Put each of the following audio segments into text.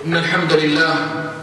إن الحمد لله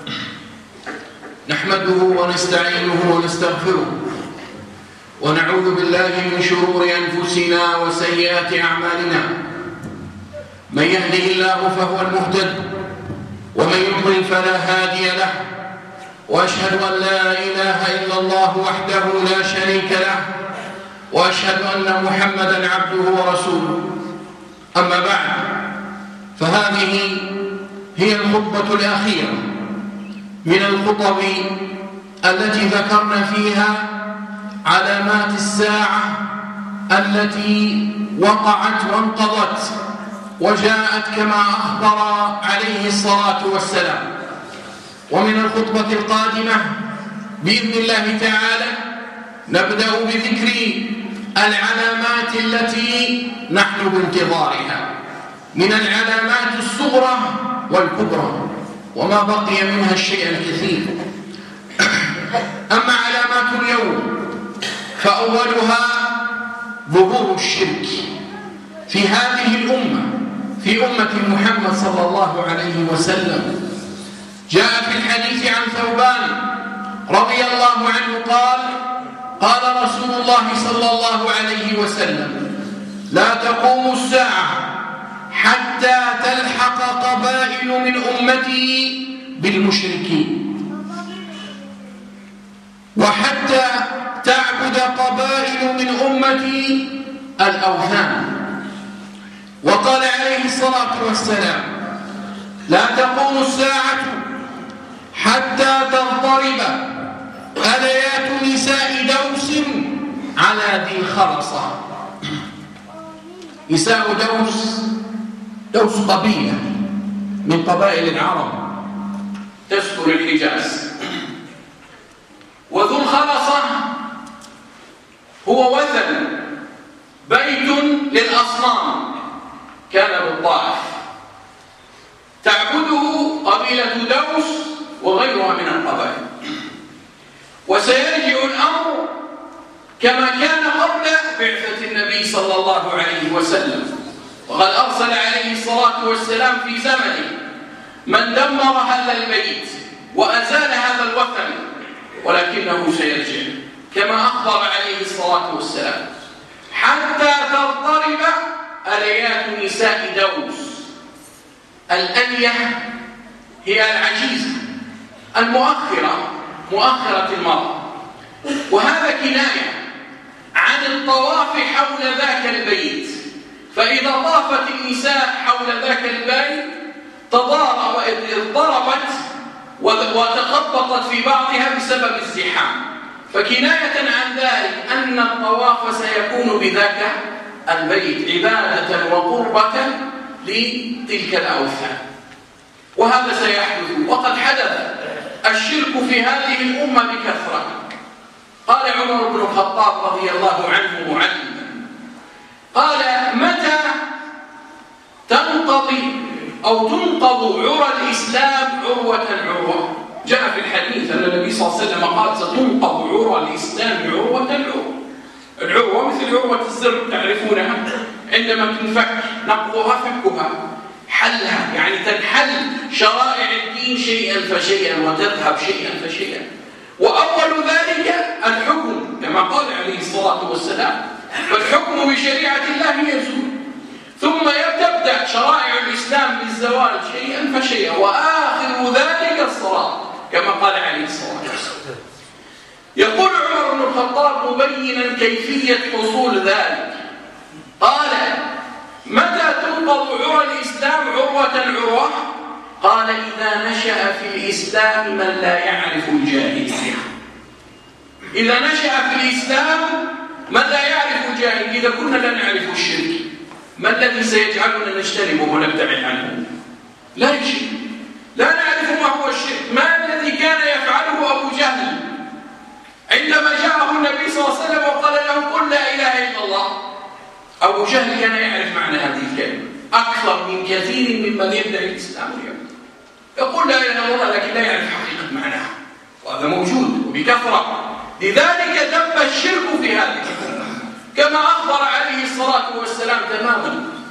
نحمده ونستعينه ونستغفره ونعوذ بالله من شرور أنفسنا وسيئات أعمالنا. من يهده الله فهو المهتد ومن يضلل فلا هادي له، وأشهد أن لا إله إلا الله وحده لا شريك له، وأشهد أن محمدًا عبده ورسوله. أما بعد، فهذه هي الخطبة الأخيرة من الخطب التي ذكرنا فيها علامات الساعة التي وقعت وانقضت وجاءت كما أخبر عليه الصلاة والسلام. ومن الخطبة القادمة بإذن الله تعالى نبدأ بذكر العلامات التي نحن بانتظارها من العلامات الصغرى والكبرى، وما بقي منها الشيء الكثير. أما علامات اليوم فأولها ظهور الشرك في هذه الأمة، في أمة محمد صلى الله عليه وسلم. جاء في الحديث عن ثوبان رضي الله عنه قال رسول الله صلى الله عليه وسلم: لا تقوم الساعة حتى تلحق قبائل من أمتي بالمشركين، وحتى تعبد قبائل من أمتي الأوثان. وقال عليه الصلاة والسلام: لا تقوم الساعة حتى تضطرب آليات نساء دوس على ذي الخرصة. نساء دوس قبيلة من قبائل العرب تسكن الحجاز، وذو الخرصة هو وثن بيت للأصنام كان بالطائف تعبده قبيلة دوس وغيرها من القبائل. وسيرجع الأمر كما كان قبل بعثة النبي صلى الله عليه وسلم، وقد أرسل عليه الصلاة والسلام في زمنه من دمر هذا البيت وأزال هذا الوثن، ولكنه سيرجع كما أخبر عليه الصلاة والسلام حتى تضطرب آليات نساء دوس. الألية هي العجيزة مؤخرة المرأة، وهذا كناية عن الطواف حول ذاك البيت. فإذا طافت النساء حول ذاك البيت اضطربت وتخبطت في بعضها بسبب الزحام، فكناية عن ذلك أن الطواف سيكون بذاك البيت عبادة وقربة لتلك الأوثان. وهذا سيحدث، وقد حدث الشرك في هذه الأمة بكثرة. قال عمر بن الخطاب رضي الله عنه معلما، قال: متى تنقض عرى الإسلام عروة عروة؟ جاء في الحديث أن النبي صلى الله عليه وسلم قال: ستنقض عرى الإسلام عروة عروة. العروة مثل عروة الزر تعرفونها، عندما تنفك نقضها فكها، حلها يعني تنحل شرائع الدين شيئا فشيئا وتذهب شيئا فشيئا. وأول ذلك الحكم كما قال عليه الصلاة والسلام: فالحكم بشريعة الله يزول، ثم تبدأ شرائع الإسلام بالزوال شيئا فشيئا، وآخر ذلك الصلاة كما قال عليه الصلاة والسلام. يقول عمر بن الخطاب مبينا كيفية حصول ذلك، قال: متى تنقض عرى الإسلام عروة عروة؟ قال: إذا نشأ في الإسلام من لا يعرف الجاهلية. إذا نشأ في الإسلام من لا يعرف الجاهلية. إذا كنا لا نعرف الشرك، ما الذي سيجعلنا نجتنبه ونبتعد عنه؟ لا شيء، لا نعرف ما هو الشرك. ما الذي كان يفعله أبو جهل عندما جاءه النبي صلى الله عليه وسلم وقال له: قل لا إله إلا الله؟ أبو جهل كان يعرف معنى هذه الكلمة أكثر من كثير ممن يدعي الإسلام اليوم. يقول لا إله إلا الله لكن لا يعرف حقيقة معناها، وهذا موجود وبكثرة. لذلك دب الشرك في هذه الأمة كما أخبر عليه الصلاة والسلام تماما.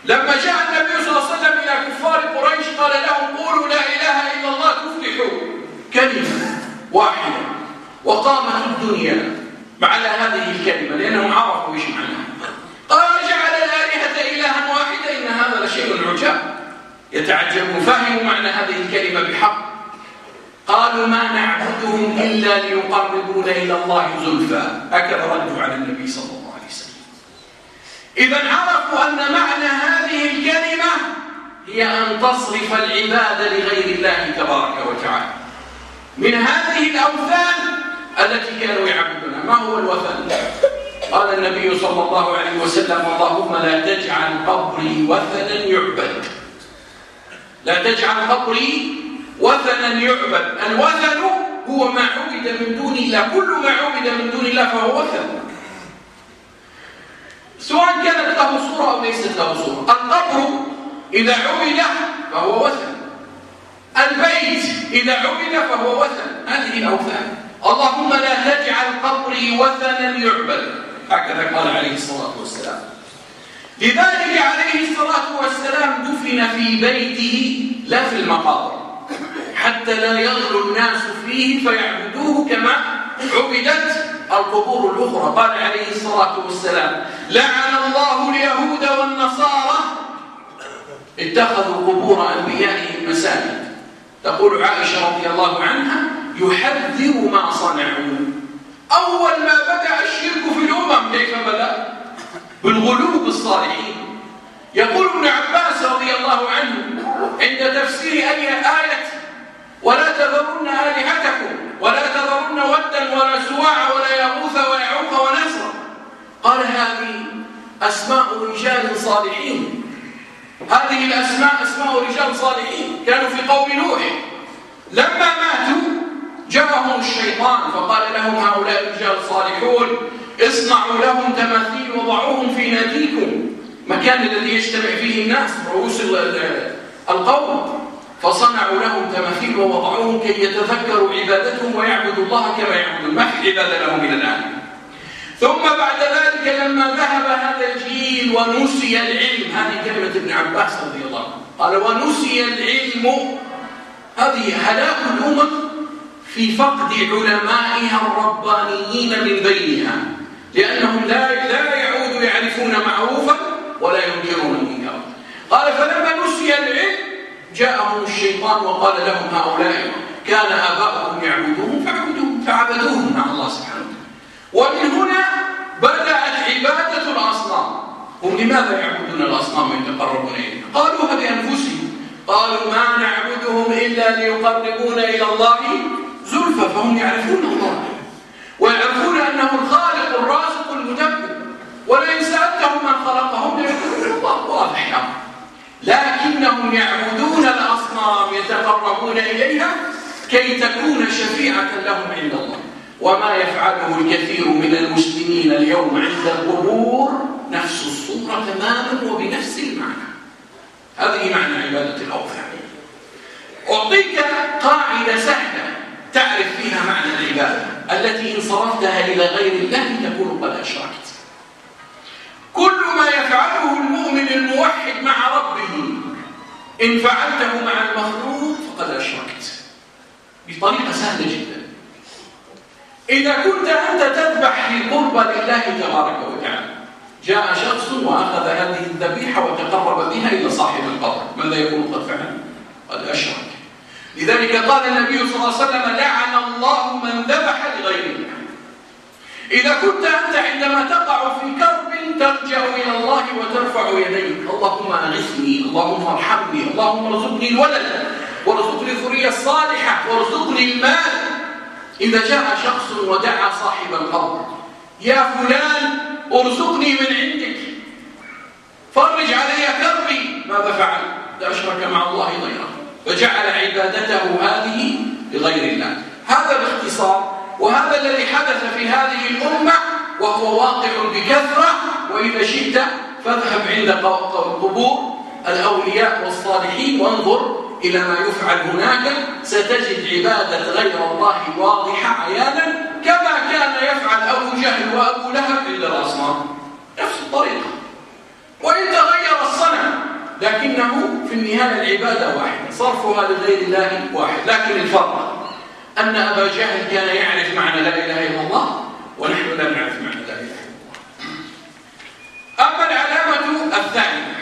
لما جاء النبي صلى الله عليه وسلم إلى كفار قريش قال لهم قولوا لا إله إلا الله تفلحوا، كلمة واحدة، وقامت الدنيا على هذه الكلمة لأنهم عرفوا إيش معناها. قال جعل الآلهة إلها واحدة إن هذا لشيء عجاب. يتعجبون، فهموا معنى هذه الكلمة بحق. قالوا ما نعبدهم إلا ليقربونا إلى الله زلفى. هكذا ردوا على النبي صلى الله عليه وسلم. إذا عرفوا أن معنى هذه الكلمة هي أن تصرف العبادة لغير الله تبارك وتعالى من هذه الأوثان التي كانوا يعبدونها. ما هو الوثن؟ قال النبي صلى الله عليه وسلم اللهم لا تجعل قبري وثنا يعبد. لا تجعل قبري وثنا يعبد. الوثن هو ما عبد من دون الله، كل ما عبد من دون الله فهو وثن، سواء كانت له صورة أو ليست له صورة. القبر إذا عبد فهو وثن، البيت إذا عبد فهو وثن. هذه الأوثان. اللهم لا تجعل قبري وثنا يعبد، هكذا قال عليه الصلاة والسلام. لذلك عليه الصلاة والسلام دفن في بيته لا في المقابر حتى لا يغلو الناس فيه فيعبدوه كما عبدت القبور الأخرى. قال عليه الصلاة والسلام لعن الله اليهود والنصارى اتخذوا قبور أنبيائهم مساجد. تقول عائشة رضي الله عنها يحذر ما صنعوا. أول ما بدأ الشرك في الأمم كيف بدأ؟ بالغلو بالصالحين. يقول ابن عباس رضي الله عنه عند تفسير آية ولا تذرن آلهتكم ولا تذرن ودا ولا سواع ولا يغوث ويعوق ونسرا، قال هذه أسماء رجال صالحين. هذه الأسماء أسماء رجال صالحين كانوا في قوم نوح. لما ماتوا جاءهم الشيطان فقال لهم هؤلاء رجال صالحون اصنعوا لهم تماثيل وضعوهم في ناديكم، مكان الذي يجتمع فيه الناس رؤوس القوم، فصنعوا لهم تماثيل ووضعوهم كي يتذكروا عبادتهم ويعبدوا الله كما يعبدون، ما في عبادة لهم إلى الآن. ثم بعد ذلك لما ذهب هذا الجيل ونسي العلم، هذه كلمة ابن عباس رضي الله عنه قال ونسي العلم، هذه هلاك الأمم في فقد علمائها الربانيين من بينها، لأنهم لا يعودوا يعرفون معروفا ولا ينكرون منكرا. قال فلما نسي العلم جاءهم الشيطان وقال لهم هؤلاء كان آباؤهم يعبدون فعبدوهم مع الله سبحانه وتعالى. ومن هنا بدأت عبادة الأصنام. هم لماذا يعبدون الأصنام ويتقربون إليها؟ قالوها بأنفسهم، قالوا ما نعبدهم إلا ليقربونا إلى الله زلفى، فهم يعرفون الله ويعرفون أنه الخالق الرازق المدبر، ولئن سألتهم من خلقهم ليقولون الله، واضح لهم. لكنهم يعبدون الأصنام يتقربون إليها كي تكون شفيعة لهم عند الله. وما يفعله الكثير من المسلمين اليوم عند القبور نفس الصورة تماما وبنفس المعنى. هذه معنى عبادة الأوثان. أعطيك قاعدة سهلة تعرف فيها معنى العبادة التي إن صرفتها إلى غير الله تكون قد أشركت. كل ما يفعله المؤمن الموحد مع ربه إن فعلته مع المخلوق فقد أشركت، بطريقة سهلة جدا. إذا كنت أنت تذبح لقرب لله تبارك وتعالى، جاء شخص وأخذ هذه الذبيحة وتقرب بها إلى صاحب القبر، ماذا يكون قد فعل؟ قد أشرك. لذلك قال النبي صلى الله عليه وسلم لعن الله من ذبح لغير الله. إذا كنت أنت عندما تقع في كرب ترجع إلى الله وترفع يديك، اللهم أغثني، اللهم ارحمني، اللهم ارزقني الولد وارزقني الذرية الصالحة وارزقني المال. إذا جاء شخص ودعا صاحب القبر يا فلان ارزقني من عندك فرج علي كربي، ماذا فعل؟ أشرك مع الله غيره، فجعل عبادته هذه لغير الله. هذا باختصار، وهذا الذي حدث في هذه الأمة وهو واقع بكثرة. وإذا شئت فاذهب عند قبور الأولياء والصالحين وانظر إلى ما يفعل هناك، ستجد عبادة غير الله واضحة عيانا كما كان يفعل أبو جهل وأبو لهب عند الأصنام، نفس الطريقة. وإن تغير الصنم النهاية العبادة واحدة، صرفها لغير الله واحد، لكن الفرق أن أبا جهل كان يعرف معنى لا إله إلا الله، ونحن لا نعرف معنى لا إله إلا الله. أما العلامة الثانية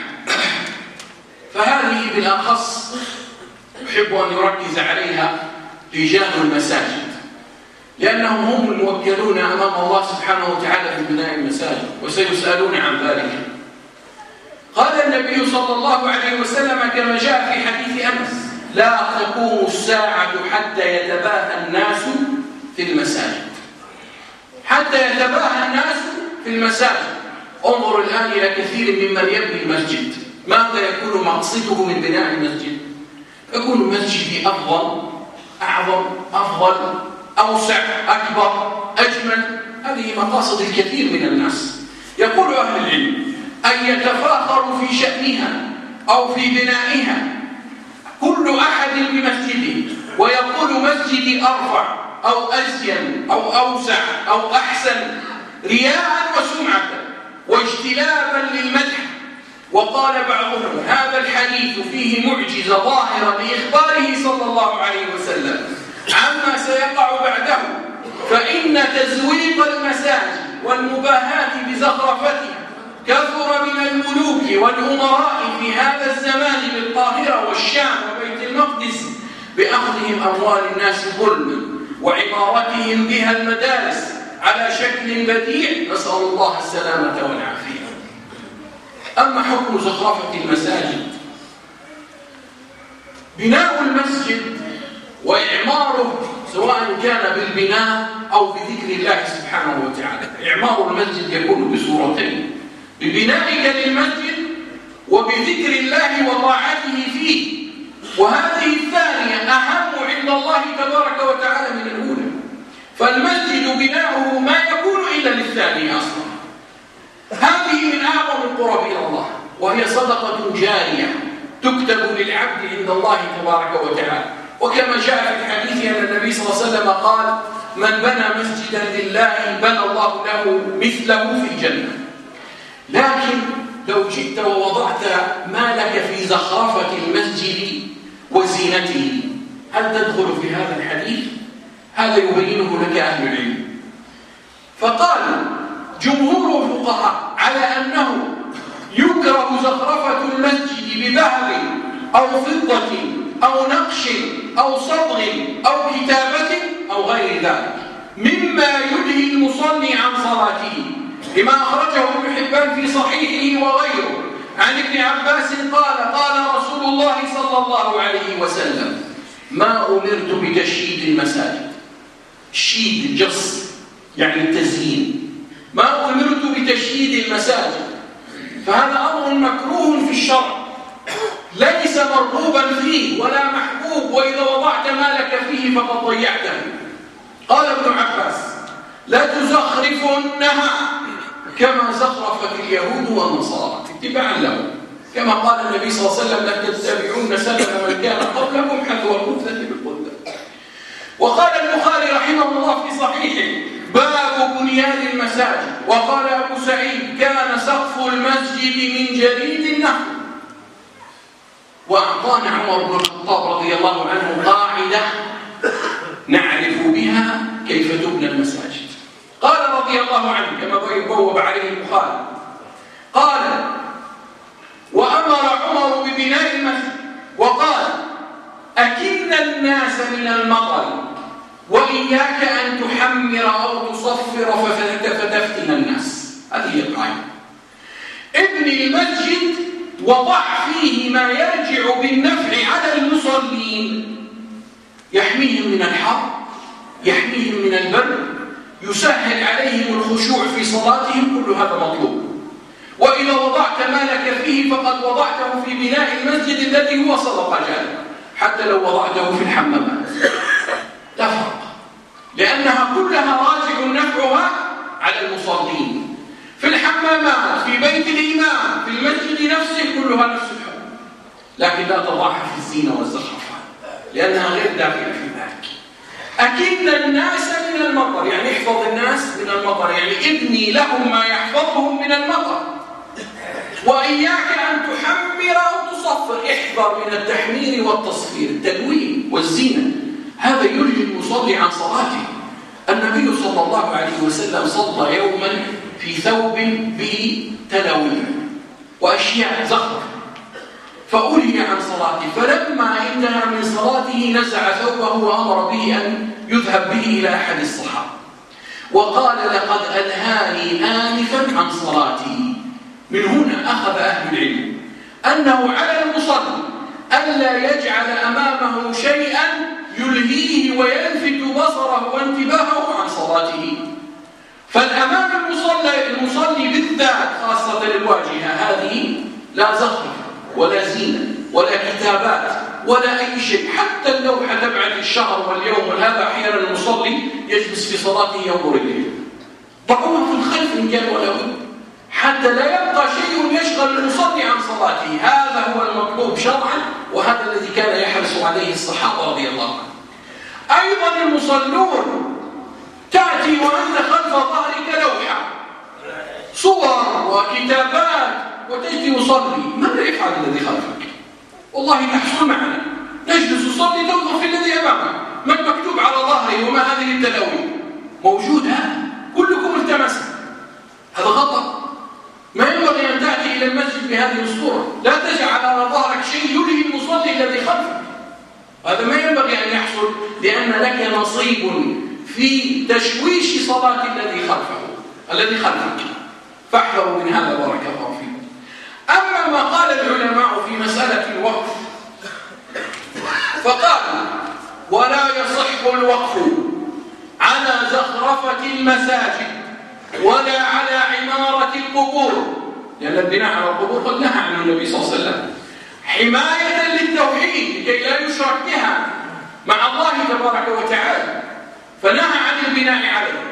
فهذه بالأخص يحب أن يركز عليها رجال المساجد، لأنهم هم الموكلون أمام الله سبحانه وتعالى في بناء المساجد، وسيسألون عن ذلك. قال النبي صلى الله عليه وسلم كما جاء في حديث أنس: لا تقوم الساعة حتى يتباهى الناس في المساجد. حتى يتباهى الناس في المساجد. انظر الآن إلى كثير ممن يبني المسجد، ماذا يكون مقصده من بناء المسجد؟ يكون مسجدي أفضل، أعظم، أفضل، أوسع، أكبر، أجمل. هذه مقاصد الكثير من الناس. يقول أهل العلم: أن يتفاخروا في شأنها أو في بنائها كل أحد بمسجده، ويقول مسجدي أرفع أو أزين أو أوسع أو أحسن، رياء وسمعة واجتلابا للمدح. وقال بعضهم: هذا الحديث فيه معجزة ظاهرة لإخباره صلى الله عليه وسلم عما سيقع بعده، فإن تزويق المساجد والمباهاة بزخرفتها كثر من الملوك والأمراء في هذا الزمان بالقاهرة والشام وبيت المقدس، بأخذهم أموال الناس ظلما وعمارتهم بها المدارس على شكل بديع، نسأل الله السلامة والعافية. أما حكم زخرفة المساجد، بناء المسجد وإعماره سواء كان بالبناء أو بذكر الله سبحانه وتعالى. إعمار المسجد يكون بصورتين: ببنائك للمسجد وبذكر الله وطاعته فيه، وهذه الثانية أهم عند الله تبارك وتعالى من الأولى. فالمسجد بناؤه ما يكون إلا للثانية أصلا. هذه من أعظم القرب إلى الله، وهي صدقة جارية تكتب للعبد عند الله تبارك وتعالى. وكما جاء في الحديث أن النبي صلى الله عليه وسلم قال: من بنى مسجدا لله بنى الله له مثله في الجنة. لكن لو جئت ووضعت مالك في زخرفة المسجد وزينته، هل تدخل في هذا الحديث؟ هذا يبينه لك أهل العلم. فقال جمهور الفقهاء على أنه يكره زخرفة المسجد بذهب أو فضة أو نقش أو صبغ أو كتابة أو غير ذلك مما يلهي المصلي عن صلاته، لما أخرجه ابن حبان في صحيحه وغيره عن ابن عباس قال: قال رسول الله صلى الله عليه وسلم: ما أمرت بتشييد المساجد. الشيد الجص يعني التزيين. ما أمرت بتشييد المساجد، فهذا أمر مكروه في الشرع ليس مرغوبا فيه ولا محبوب، وإذا وضعت مالك فيه فقد ضيعته. قال ابن عباس: لا تزخرفنها كما زخرفت اليهود والنصارى اتباعا له، كما قال النبي صلى الله عليه وسلم: لا تتبعون سنن من كان قبلكم حذو القذة بالقذة. وقال البخاري رحمه الله في صحيحه: باب بنيان المساجد. وقال أبو سعيد: كان سقف المسجد من جريد النخل. وأعطانا عمر بن الخطاب رضي الله عنه قاعدة نعرف بها كيف تبنى المساجد. قال رضي الله عنه كما بوب عليه البخاري، قال: وأمر عمر ببناء المسجد وقال: أكن الناس من المطر وإياك أن تحمر أو تصفر فتفتن الناس. هذه القاعدة. ابني المسجد وضع فيه ما يرجع بالنفع على المصلين، يحميهم من الحر، يحميهم من البرد، يسهل عليهم الخشوع في صلاتهم، كل هذا مطلوب. وإذا وضعت مالك فيه فقد وضعته في بناء المسجد الذي هو صدقة جارية، حتى لو وضعته في الحمامات لا فرق، لأنها كلها راجع نفعها على المصلين. في الحمامات، في بيت الإمام، في المسجد نفسه، كلها نفس الحكم، لكن لا تضعها في الزينة والزخرفة لأنها غير داخلة في ذلك. أكن الناس من المطر، يعني احفظ الناس من المطر، يعني ابني لهم ما يحفظهم من المطر. وإياك أن تحمر أو تصفر، احذر من التحمير والتصفير، التلوين والزينة، هذا يلهي المصلي عن صلاته. النبي صلى الله عليه وسلم صلى يوما في ثوب به تلوين وأشياء زخرفة، فألهي عن صلاته، فلما انتهى من صلاته نزع ثوبه وأمر به أن يذهب به إلى أحد الصحابة وقال: لقد ألهاني آنفا عن صلاتي. من هنا أخذ أهل العلم أنه على المصلي ألا يجعل أمامه شيئا يلهيه ويلفت بصره وانتباهه عن صلاته. فالأمام المصلي بالذات خاصة الواجهة هذه لا زخرف ولا زينة ولا كتابات ولا أي شيء، حتى اللوحة تبعت الشهر واليوم، وهذا أحيانا المصلي يجلس في صلاته ينظر إليه، ضعوها في الخلف إن كان ولا بد، حتى لا يبقى شيء يشغل المصلي عن صلاته. هذا هو المطلوب شرعا، وهذا الذي كان يحرص عليه الصحابة رضي الله عنهم. أيضا المصلون تأتي وأنت خلف ظهرك لوحة صور وكتابات وتجي تصلي، ماذا يفعل الذي خلفك؟ والله تحصل معنا، نجلس نصلي تنظر في الذي أمامك، ما المكتوب على ظهره وما هذه التلاوين موجود، هذا كلكم التمسه، هذا خطأ. ما ينبغي أن تأتي إلى المسجد بهذه الصورة، لا تجعل على ظهرك شيء يلهي المصلي الذي خلفك، هذا ما ينبغي أن يحصل، لأن لك نصيب في تشويش صلاة الذي خلفك، فاحذروا من هذا بارك الله فيكم. أما ما قال العلماء في مسألة الوقف فقالوا: ولا يصح الوقف على زخرفة المساجد ولا على عمارة القبور، لأن البناء على القبور قد نهى عنه النبي صلى الله عليه وسلم حماية للتوحيد لكي لا يشرك بها مع الله تبارك وتعالى، فنهى عن البناء عليه،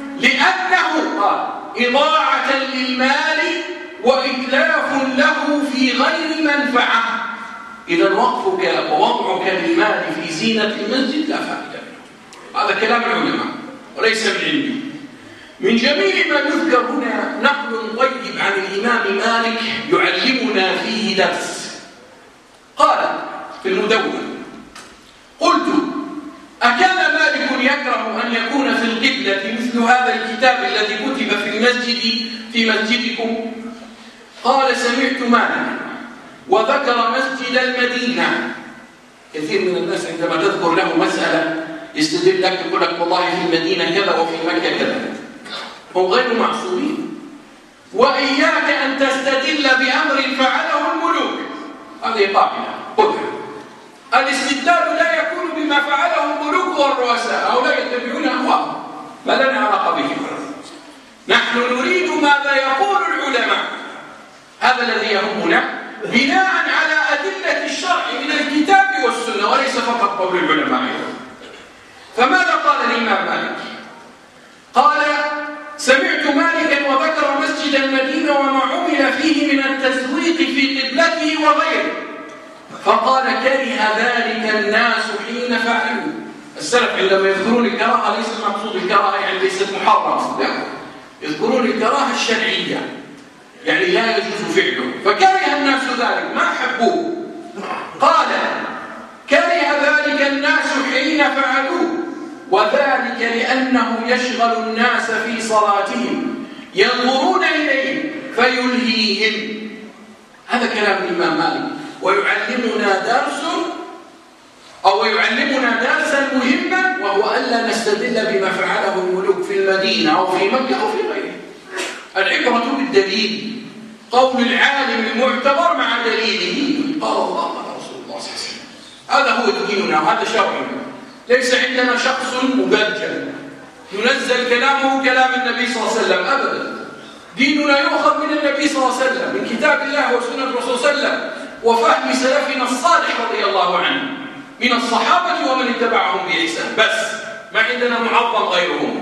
لأنه قال إضاعة للمال وإتلاف له في غير منفعة. إذا وقفك ووضعك للمال في زينة المسجد لا فائدة منه. هذا كلام العلماء وليس من عندي. من جميع ما يذكر هنا نقل طيب عن الإمام مالك يعلمنا فيه درس. قال في المدون: قلت: أكان مالك يكره أن يكون في القبلة مثل هذا الكتاب الذي كتب في المسجد في مسجدكم؟ قال: سمعت مالك وذكر مسجد المدينة. كثير من الناس عندما تذكر له مسألة يستدل لك، يقول لك والله في المدينة كذا وفي مكة كذا، هم غير معصومين. وإياك أن تستدل بأمر فعله الملوك، هذه قاعدة خذها. الاستدلال لا يكون بما فعله الملوك والرؤساء، هؤلاء يتبعون أهواءهم، ما لنا علاقة بهم. نحن نريد ماذا يقول العلماء، هذا الذي يهمنا بناء على أدلة الشرع من الكتاب والسنة وليس فقط قول العلماء. فماذا قال الإمام مالك؟ قال: سمعت مالكا وذكر مسجد المدينة وما عمل فيه من التزويق في قبلته وغيره، فقال: كره ذلك الناس حين فعلوا. السلف عندما يذكرون الكراهة ليس المقصود الكراهة يعني ليست محرمة، لا، يذكرون الكراهة الشرعية يعني لا يجوز فعله، فكره الناس ذلك ما حبوه. قال: كره ذلك الناس حين فعلوه، وذلك لأنه يشغل الناس في صلاتهم ينظرون إليه فيلهيهم. هذا كلام الإمام مالك، ويعلمنا درسا مهما، وهو ألا نستدل بما فعله الملوك في المدينة أو في مكة أو في غيره. العبرة بالدليل، قول العالم المعتبر مع دليله، قال الله قال رسول الله صلى الله عليه وسلم. هذا هو ديننا وهذا شرعنا، ليس عندنا شخص مبجل ينزل كلامه كلام النبي صلى الله عليه وسلم أبدا. ديننا يؤخذ من النبي صلى الله عليه وسلم، من كتاب الله وسنة الرسول صلى الله عليه وسلم وفهم سلفنا الصالح رضي الله عنه من الصحابة ومن اتبعهم بإحسان، بس ما عندنا معظم غيرهم.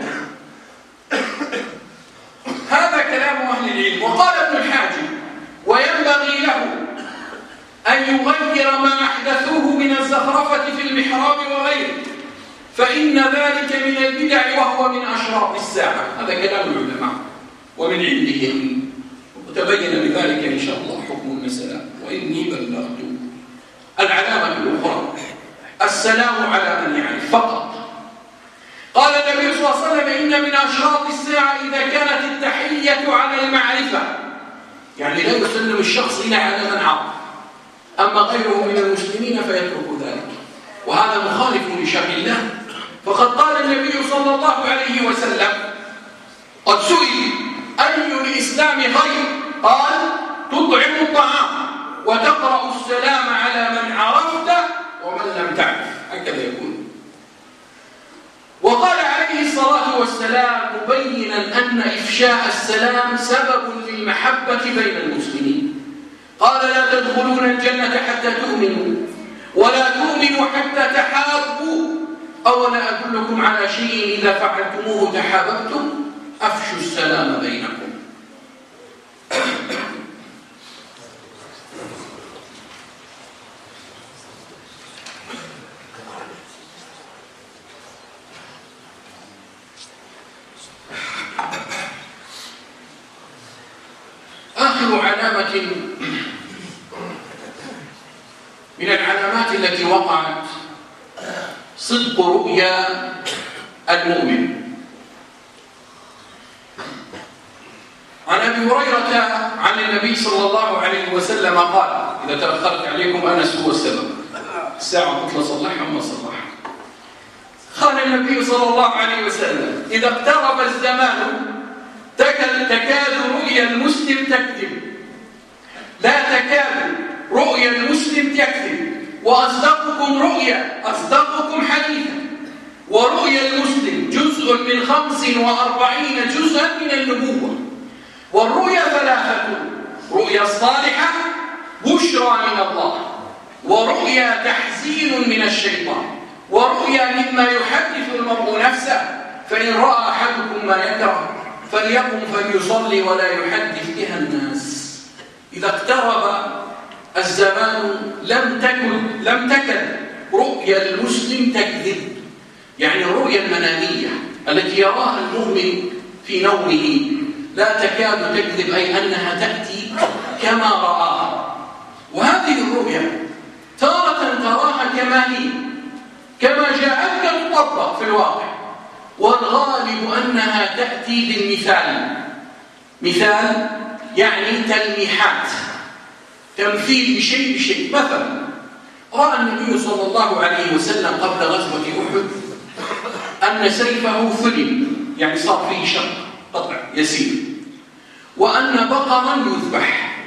هذا كلام أهل العلم. وقال ابن الحاجب: وينبغي له أن يغير ما أحدثوه من الزخرفة في المحراب وغيره، فإن ذلك من البدع وهو من أشراط الساعة. هذا كلام العلماء ومن عندهم. وتبين بذلك إن شاء الله حكم المسألة وإني بلغت. العلامة الأخرى السلام على من يعرف فقط. قال النبي صلى الله عليه وسلم إن من أشراط الساعة إذا كانت التحية على المعرفة، يعني لا يسلم الشخص إلا على من عرف، أما غيره من المسلمين فيترك ذلك، وهذا مخالف لشرع الله. فقد قال النبي صلى الله عليه وسلم قد سئل أي الإسلام خير؟ قال تطعم الطعام وتقرأ السلام على من عرفت ومن لم تعرف، هكذا يقول. وقال عليه الصلاة والسلام مبينا أن إفشاء السلام سبب للمحبة بين المسلمين، قال لا تدخلون الجنة حتى تؤمنوا ولا تؤمنوا حتى تحابوا، أولا أدلكم على شيء إذا فعلتموه تحاببتم؟ أفشوا السلام بينكم. آخر علامة من العلامات التي وقعت صدق رؤيا المؤمن. عن أبي هريرة عن النبي صلى الله عليه وسلم قال: إذا تأخرت عليكم أنس هو السبب، الساعة تطلع صلحها ما صلحها. قال النبي صلى الله عليه وسلم: إذا اقترب الزمان تكاد رؤيا المسلم تكذب، لا تكاد رؤيا المسلم تكذب، وأصدقكم رؤيا أصدقكم حديثا، ورؤيا المسلم جزء من 45 جزءا من النبوة. والرؤيا ثلاثة: رؤيا الصالحة بشرى من الله، ورؤيا تحزين من الشيطان، ورؤيا مما يحدث المرء نفسه، فإن رأى أحدكم ما يكره فليقم فليصلي ولا يحدث بها الناس. إذا اقترب الزمان لم تكن رؤيا المسلم تكذب، يعني الرؤيا المنامية التي يراها المؤمن في نومه لا تكاد تكذب، أي أنها تأتي كما رآها. وهذه الرؤيا تارة تراها كما هي، كما جاءتك تطبق في الواقع، والغالب أنها تأتي بالمثال. مثال يعني تلميحات، تمثيل بشيء. مثلا رأى النبي صلى الله عليه وسلم قبل غزوة أحد أن سيفه ثلم، يعني صار فيه شق قطع يسير، وأن بقرا يذبح،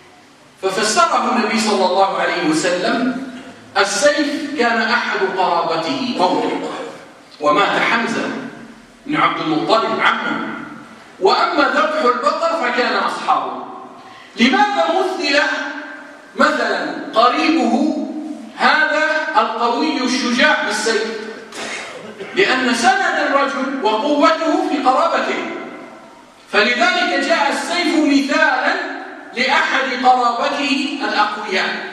ففسره النبي صلى الله عليه وسلم: السيف كان أحد قرابته موته، ومات حمزة بن عبد المطلب عمه، وأما ذبح البقر فكان أصحابه. لماذا مثل مثلا قريبه هذا القوي الشجاع بالسيف؟ لأن سند الرجل وقوته في قرابته، فلذلك جاء السيف مثالا لأحد قرابته الأقوياء.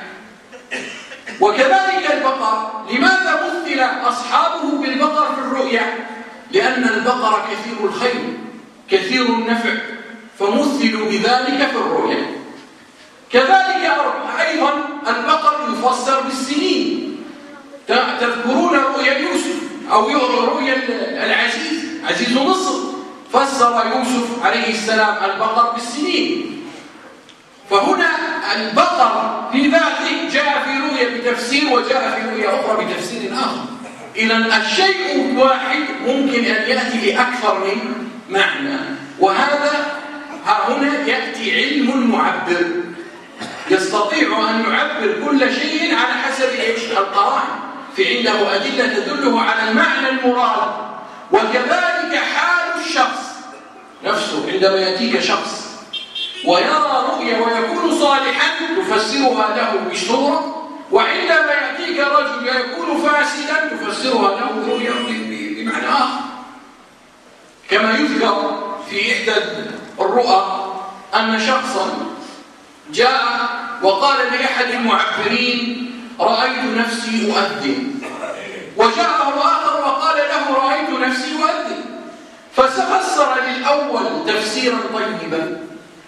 وكذلك البقر، لماذا مثل أصحابه بالبقر في الرؤيا؟ لأن البقر كثير الخير كثير النفع، فمثلوا بذلك في الرؤيا. كذلك أيضا البقر يفسر بالسنين. تذكرون رؤيا يوسف أو رؤيا العزيز، عزيز مصر، فسر يوسف عليه السلام البقر بالسنين. فهنا البقر في ذاته جاء في رؤيا بتفسير، وجاء في رؤيا أخرى بتفسير آخر. إذن الشيء الواحد ممكن أن يأتي لأكثر من معنى، وهذا هنا يأتي علم المعبر، يستطيع أن يعبر كل شيء على حسب القرائن، في عنده أدلة تدله على المعنى المراد. وكذلك حال الشخص نفسه، عندما يأتيك شخص ويرى رؤيا ويكون صالحا تفسرها له بصورة، وعندما يأتيك رجل يكون فاسدا تفسرها له رؤيا بمعنى آخر. كما يذكر في إحدى الرؤى أن شخصا جاء وقال لأحد المعبرين: رأيت نفسي أؤذن. وجاءه آخر وقال له: رأيت نفسي أؤذن. ففسر للأول تفسيرا طيبا،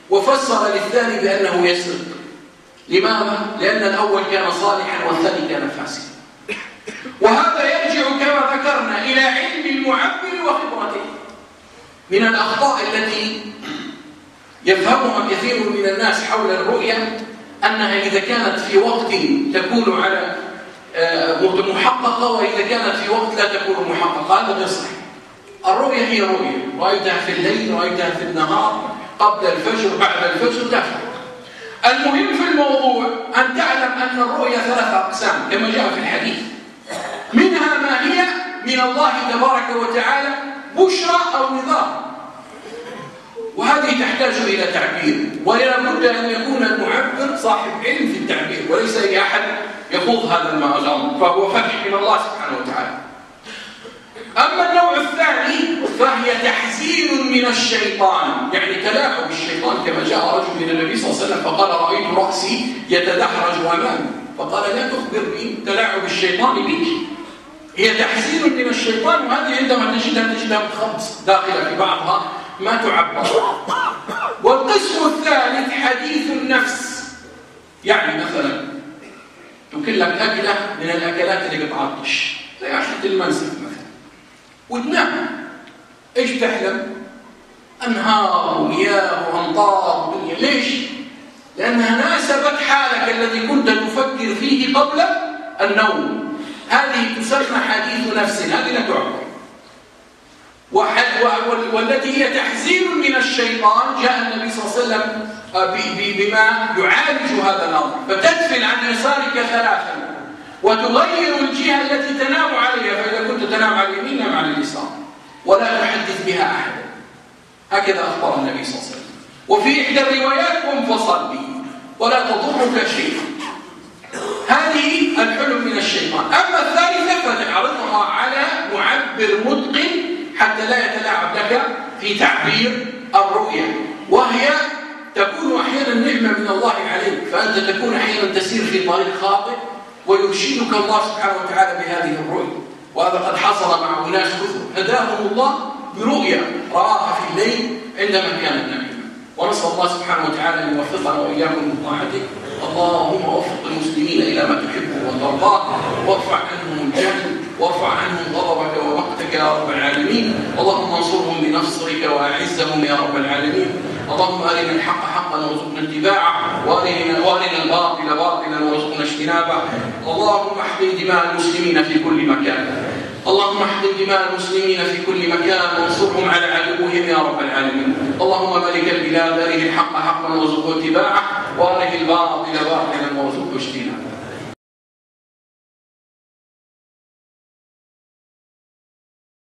وفسر للثاني بأنه يسرق. لماذا؟ لأن الأول كان صالحا والثاني كان فاسدا. وهذا يرجع كما ذكرنا إلى علم المعبر وخبرته. من الأخطاء التي يفهمها كثير من الناس حول الرؤيا أنها إذا كانت في وقت تكون على محققة، وإذا كانت في وقت لا تكون محققة. هذا غير صحيح. الرؤيا هي رؤيا، رأيتها في الليل، رأيتها في النهار، قبل الفجر، بعد الفجر، لا فرق. المهم في الموضوع أن تعلم أن الرؤيا 3 أقسام كما جاء في الحديث. منها ما هي من الله تبارك وتعالى بشرى أو نذار، وهذه تحتاج إلى تعبير، ولا بد أن يكون المعبر صاحب علم في التعبير، وليس أي أحد يخوض هذا الأمر، فهو فتح من الله سبحانه وتعالى. أما النوع الثاني فهي تحذير من الشيطان، يعني تلاعب الشيطان، كما جاء رجل من النبي صلى الله عليه وسلم فقال: رأيت رأسي يتدحرج أمامي، فقال: لا تخبرني، تلاعب الشيطان بك. هي تحذير من الشيطان، وهذه عندما تجدها متخبص داخلة في بعضها ما تعبر. والقسم الثالث حديث النفس، يعني مثلا تكلك أكلة من الأكلات اللي بتعطش زي عشرة المنسف مثلا وتنام، ايش تحلم؟ أنهار ومياه وأمطار ودنيا. ليش؟ لأنها ناسبت حالك الذي كنت تفكر فيه قبل النوم. هذه تسمى حديث نفس، هذه لا تعبر. والتي هي تحذير من الشيطان، جاء النبي صلى الله عليه وسلم بما يعالج هذا الأمر، فتدفن عن يسارك 3 وتغير الجهة التي تنام عليها، فإذا كنت تنام على اليمين نام على اليسار، ولا تحدث بها أحدا. هكذا أخبر النبي صلى الله عليه وسلم. وفي إحدى الروايات: قم فصل بي ولا تضرك شيء. هذه الحلم من الشيطان. أما الثالثة فتعرضها على معبر متقن حتى لا يتلاعب لك في تعبير الرؤيا، وهي تكون أحيانا نعمة من الله عليك، فأنت تكون أحيانا تسير في طريق خاطئ ويرشدك الله سبحانه وتعالى بهذه الرؤيا. وهذا قد حصل مع أناس كثر هداهم الله برؤيا رآها في الليل عندما كانت نائمة. ونسأل الله سبحانه وتعالى أن يوفقنا وإياكم لطاعته. اللهم وفق المسلمين إلى ما تحبه وترضاه، وارفع عنهم الجهل، وارفع عنهم غضبك ومقتك يا رب العالمين. اللهم انصرهم بنصرك وأعزهم يا رب العالمين. اللهم أرنا الحق حقا وارزقنا اتباعه، وأرنا الباطل باطلا وارزقنا اجتنابه. اللهم احقن دماء المسلمين في كل مكان، اللهم احقن دماء المسلمين في كل مكان وانصرهم على عدوهم يا رب العالمين. اللهم ملك البلاد أرنا الحق حقا وارزقنا اتباعه، وأرنا الباطل باطلا وارزقنا اجتنابه.